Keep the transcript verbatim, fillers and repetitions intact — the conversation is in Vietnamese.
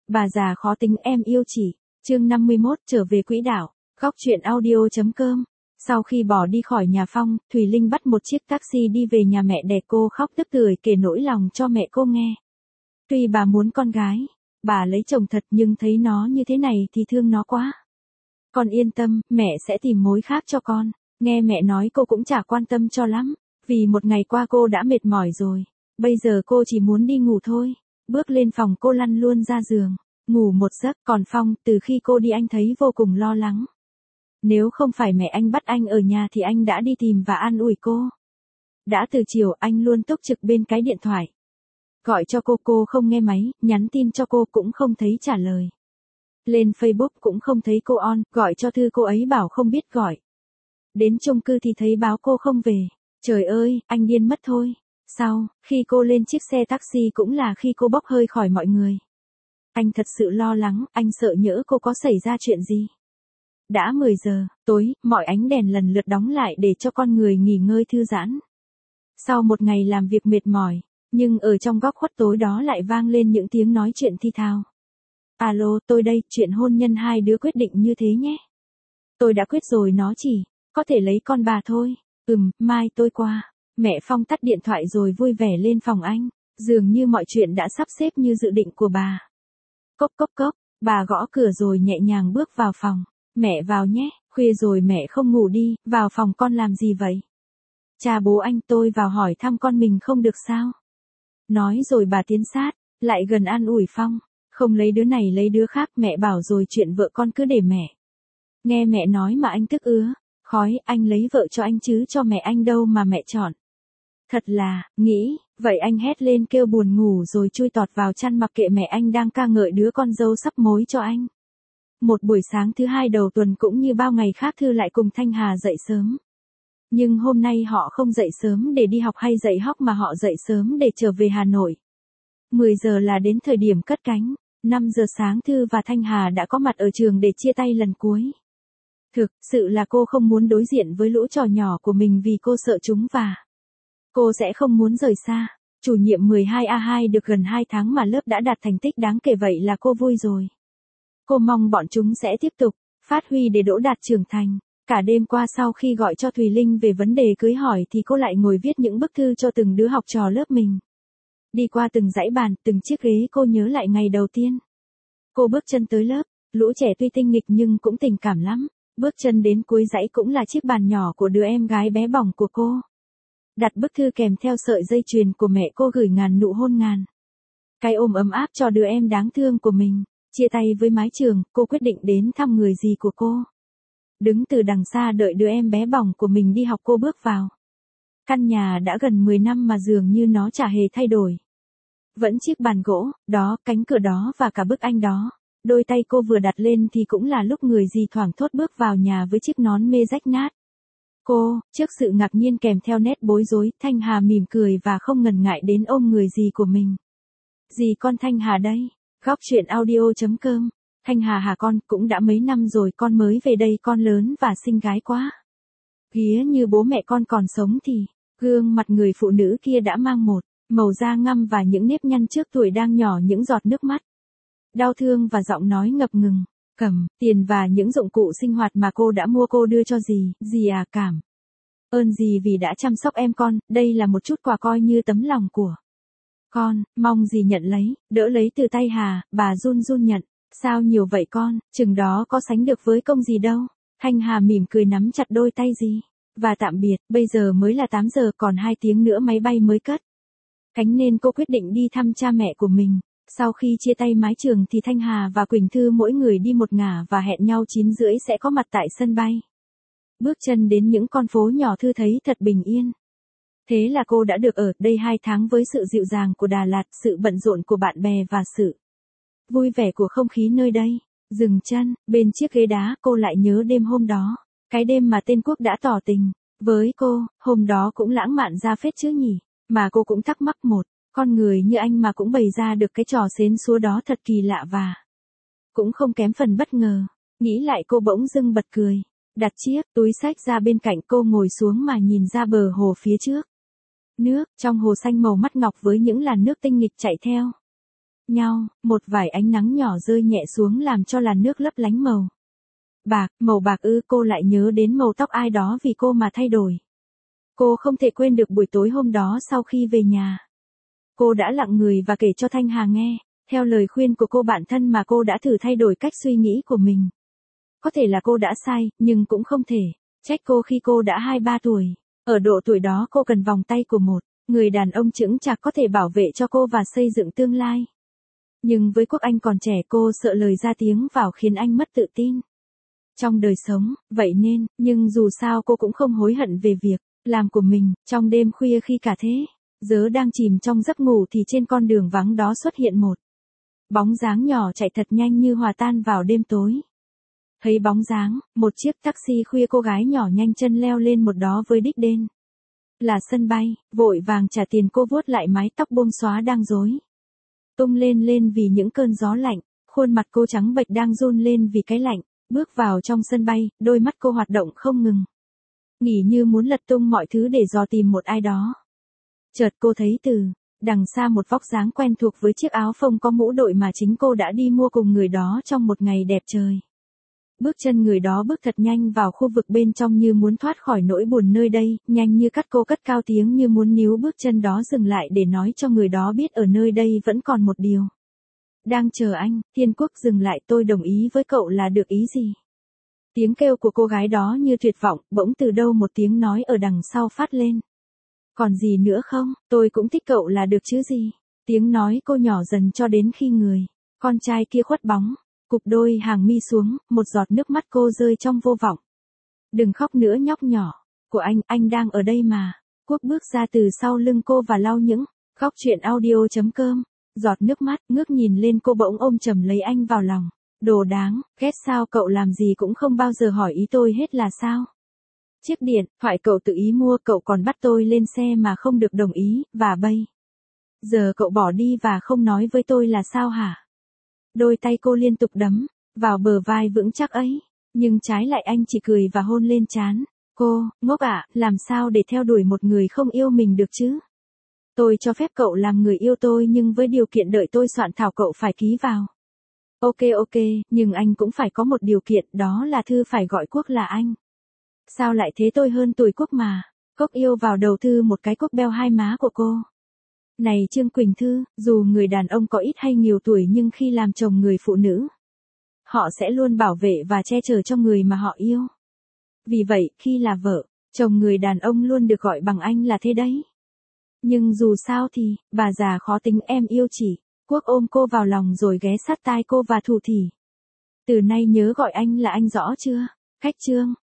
Bà già khó tính em yêu chỉ. Chương năm mươi mốt trở về quỹ đạo. Góc truyện audio.com. Sau khi bỏ đi khỏi nhà Phong, Thùy Linh bắt một chiếc taxi đi về nhà mẹ đẻ cô, khóc tức tưởi kể nỗi lòng cho mẹ cô nghe. Tuy bà muốn con gái, bà lấy chồng thật, nhưng thấy nó như thế này thì thương nó quá. Con yên tâm, mẹ sẽ tìm mối khác cho con. Nghe mẹ nói cô cũng chả quan tâm cho lắm, vì một ngày qua cô đã mệt mỏi rồi. Bây giờ cô chỉ muốn đi ngủ thôi. Bước lên phòng cô lăn luôn ra giường, ngủ một giấc. Còn Phong, từ khi cô đi anh thấy vô cùng lo lắng. Nếu không phải mẹ anh bắt anh ở nhà thì anh đã đi tìm và an ủi cô. Đã từ chiều anh luôn túc trực bên cái điện thoại. Gọi cho cô cô không nghe máy, nhắn tin cho cô cũng không thấy trả lời. Lên Facebook cũng không thấy cô on, gọi cho Thư cô ấy bảo không biết gọi. Đến chung cư thì thấy báo cô không về. Trời ơi, anh điên mất thôi. Sau, khi cô lên chiếc xe taxi cũng là khi cô bốc hơi khỏi mọi người. Anh thật sự lo lắng, anh sợ nhỡ cô có xảy ra chuyện gì. Đã mười giờ tối, mọi ánh đèn lần lượt đóng lại để cho con người nghỉ ngơi thư giãn. Sau một ngày làm việc mệt mỏi, nhưng ở trong góc khuất tối đó lại vang lên những tiếng nói chuyện thi thao. Alo, tôi đây, chuyện hôn nhân hai đứa quyết định như thế nhé. Tôi đã quyết rồi, nó chỉ có thể lấy con bà thôi. Ừm, mai tôi qua. Mẹ Phong tắt điện thoại rồi vui vẻ lên phòng anh. Dường như mọi chuyện đã sắp xếp như dự định của bà. Cốc cốc cốc, bà gõ cửa rồi nhẹ nhàng bước vào phòng. Mẹ vào nhé, khuya rồi mẹ không ngủ đi, vào phòng con làm gì vậy? Cha bố anh tôi vào hỏi thăm con mình không được sao? Nói rồi bà tiến sát, lại gần an ủi Phong. Không lấy đứa này lấy đứa khác, mẹ bảo rồi chuyện vợ con cứ để mẹ. Nghe mẹ nói mà anh tức ứa. Khói, anh lấy vợ cho anh chứ cho mẹ anh đâu mà mẹ chọn. Thật là, nghĩ, vậy anh hét lên kêu buồn ngủ rồi chui tọt vào chăn mặc kệ mẹ anh đang ca ngợi đứa con dâu sắp mối cho anh. Một buổi sáng thứ hai đầu tuần cũng như bao ngày khác, Thư lại cùng Thanh Hà dậy sớm. Nhưng hôm nay họ không dậy sớm để đi học hay dậy hóc mà họ dậy sớm để trở về Hà Nội. mười giờ là đến thời điểm cất cánh. năm giờ sáng Thư và Thanh Hà đã có mặt ở trường để chia tay lần cuối. Thực sự là cô không muốn đối diện với lũ trò nhỏ của mình vì cô sợ chúng và cô sẽ không muốn rời xa. Chủ nhiệm mười hai A hai được gần hai tháng mà lớp đã đạt thành tích đáng kể, vậy là cô vui rồi. Cô mong bọn chúng sẽ tiếp tục phát huy để đỗ đạt trưởng thành. Cả đêm qua sau khi gọi cho Thùy Linh về vấn đề cưới hỏi thì cô lại ngồi viết những bức thư cho từng đứa học trò lớp mình. Đi qua từng dãy bàn, từng chiếc ghế, cô nhớ lại ngày đầu tiên. Cô bước chân tới lớp, lũ trẻ tuy tinh nghịch nhưng cũng tình cảm lắm. Bước chân đến cuối dãy cũng là chiếc bàn nhỏ của đứa em gái bé bỏng của cô. Đặt bức thư kèm theo sợi dây chuyền của mẹ cô, gửi ngàn nụ hôn ngàn. Cái ôm ấm áp cho đứa em đáng thương của mình. Chia tay với mái trường, cô quyết định đến thăm người dì của cô. Đứng từ đằng xa đợi đứa em bé bỏng của mình đi học, cô bước vào. Căn nhà đã gần mười năm mà dường như nó chả hề thay đổi. Vẫn chiếc bàn gỗ, đó, cánh cửa đó và cả bức anh đó. Đôi tay cô vừa đặt lên thì cũng là lúc người dì thoảng thốt bước vào nhà với chiếc nón mê rách nát. Cô, trước sự ngạc nhiên kèm theo nét bối rối, Thanh Hà mỉm cười và không ngần ngại đến ôm người dì của mình. Dì con Thanh Hà đây. Góc truyện audio.com. Thanh Hà hả con, cũng đã mấy năm rồi con mới về đây, con lớn và xinh gái quá. Ghía như bố mẹ con còn sống thì, gương mặt người phụ nữ kia đã mang một màu da ngăm và những nếp nhăn trước tuổi đang nhỏ những giọt nước mắt. Đau thương và giọng nói ngập ngừng. Cầm tiền và những dụng cụ sinh hoạt mà cô đã mua cô đưa cho dì. Dì à, cảm ơn dì vì đã chăm sóc em con, đây là một chút quà coi như tấm lòng của con, mong dì nhận lấy. Đỡ lấy từ tay Hà, bà run run nhận. Sao nhiều vậy con, chừng đó có sánh được với công gì đâu. Thanh Hà mỉm cười nắm chặt đôi tay dì. Và tạm biệt, bây giờ mới là tám giờ, còn hai tiếng nữa máy bay mới cất cánh nên cô quyết định đi thăm cha mẹ của mình. Sau khi chia tay mái trường thì Thanh Hà và Quỳnh Thư mỗi người đi một ngả và hẹn nhau chín rưỡi sẽ có mặt tại sân bay. Bước chân đến những con phố nhỏ, Thư thấy thật bình yên. Thế là cô đã được ở đây hai tháng với sự dịu dàng của Đà Lạt, sự bận rộn của bạn bè và sự vui vẻ của không khí nơi đây. Dừng chân, bên chiếc ghế đá, cô lại nhớ đêm hôm đó. Cái đêm mà tên Quốc đã tỏ tình với cô, hôm đó cũng lãng mạn ra phết chứ nhỉ. Mà cô cũng thắc mắc, một con người như anh mà cũng bày ra được cái trò xến xúa đó thật kỳ lạ và cũng không kém phần bất ngờ. Nghĩ lại cô bỗng dưng bật cười. Đặt chiếc túi xách ra bên cạnh, cô ngồi xuống mà nhìn ra bờ hồ phía trước. Nước trong hồ xanh màu mắt ngọc với những làn nước tinh nghịch chạy theo nhau, một vài ánh nắng nhỏ rơi nhẹ xuống làm cho làn nước lấp lánh màu bạc, màu bạc ư, cô lại nhớ đến màu tóc ai đó vì cô mà thay đổi. Cô không thể quên được buổi tối hôm đó sau khi về nhà. Cô đã lặng người và kể cho Thanh Hà nghe, theo lời khuyên của cô bạn thân mà cô đã thử thay đổi cách suy nghĩ của mình. Có thể là cô đã sai, nhưng cũng không thể trách cô khi cô đã hai ba tuổi. Ở độ tuổi đó cô cần vòng tay của một người đàn ông chững chạc có thể bảo vệ cho cô và xây dựng tương lai. Nhưng với Quốc Anh còn trẻ, cô sợ lời ra tiếng vào khiến anh mất tự tin trong đời sống, vậy nên, nhưng dù sao cô cũng không hối hận về việc làm của mình. Trong đêm khuya khi cả thế giới đang chìm trong giấc ngủ thì trên con đường vắng đó xuất hiện một bóng dáng nhỏ chạy thật nhanh như hòa tan vào đêm tối. Thấy bóng dáng, một chiếc taxi khuya, cô gái nhỏ nhanh chân leo lên một đó với đích đến là sân bay, vội vàng trả tiền. Cô vuốt lại mái tóc buông xóa đang rối tung lên lên vì những cơn gió lạnh, khuôn mặt cô trắng bệch đang run lên vì cái lạnh. Bước vào trong sân bay, đôi mắt cô hoạt động không ngừng nghỉ như muốn lật tung mọi thứ để dò tìm một ai đó. Chợt cô thấy từ đằng xa một vóc dáng quen thuộc với chiếc áo phông có mũ đội mà chính cô đã đi mua cùng người đó trong một ngày đẹp trời. Bước chân người đó bước thật nhanh vào khu vực bên trong như muốn thoát khỏi nỗi buồn nơi đây, nhanh như cắt. Cô cất cao tiếng như muốn níu bước chân đó dừng lại để nói cho người đó biết ở nơi đây vẫn còn một điều đang chờ anh. Thiên Quốc, dừng lại, tôi đồng ý với cậu là được ý gì? Tiếng kêu của cô gái đó như tuyệt vọng, bỗng từ đâu một tiếng nói ở đằng sau phát lên. Còn gì nữa không? Tôi cũng thích cậu là được chứ gì? Tiếng nói cô nhỏ dần cho đến khi người con trai kia khuất bóng, cụp đôi hàng mi xuống, một giọt nước mắt cô rơi trong vô vọng. Đừng khóc nữa nhóc nhỏ của anh, anh đang ở đây mà. Quốc bước ra từ sau lưng cô và lau những góc truyện audio chấm com. Giọt nước mắt, ngước nhìn lên cô bỗng ôm chầm lấy anh vào lòng. Đồ đáng, ghét sao, cậu làm gì cũng không bao giờ hỏi ý tôi hết là sao? Chiếc điện thoại cậu tự ý mua, cậu còn bắt tôi lên xe mà không được đồng ý, và bây giờ cậu bỏ đi và không nói với tôi là sao hả? Đôi tay cô liên tục đấm vào bờ vai vững chắc ấy, nhưng trái lại anh chỉ cười và hôn lên trán cô. Ngốc ạ, làm sao để theo đuổi một người không yêu mình được chứ? Tôi cho phép cậu làm người yêu tôi nhưng với điều kiện đợi tôi soạn thảo cậu phải ký vào. Ok ok, nhưng anh cũng phải có một điều kiện, đó là thư phải gọi Quốc là anh. Sao lại thế, tôi hơn tuổi Quốc mà. Cốc yêu vào đầu thư một cái, Quốc beo hai má của cô. Này Trương Quỳnh Thư, dù người đàn ông có ít hay nhiều tuổi nhưng khi làm chồng người phụ nữ, họ sẽ luôn bảo vệ và che chở cho người mà họ yêu. Vì vậy, khi là vợ, chồng người đàn ông luôn được gọi bằng anh là thế đấy. Nhưng dù sao thì, bà già khó tính, em yêu chỉ. Quốc ôm cô vào lòng rồi ghé sát tai cô và thủ thỉ. Từ nay nhớ gọi anh là anh, rõ chưa? Khách Trương.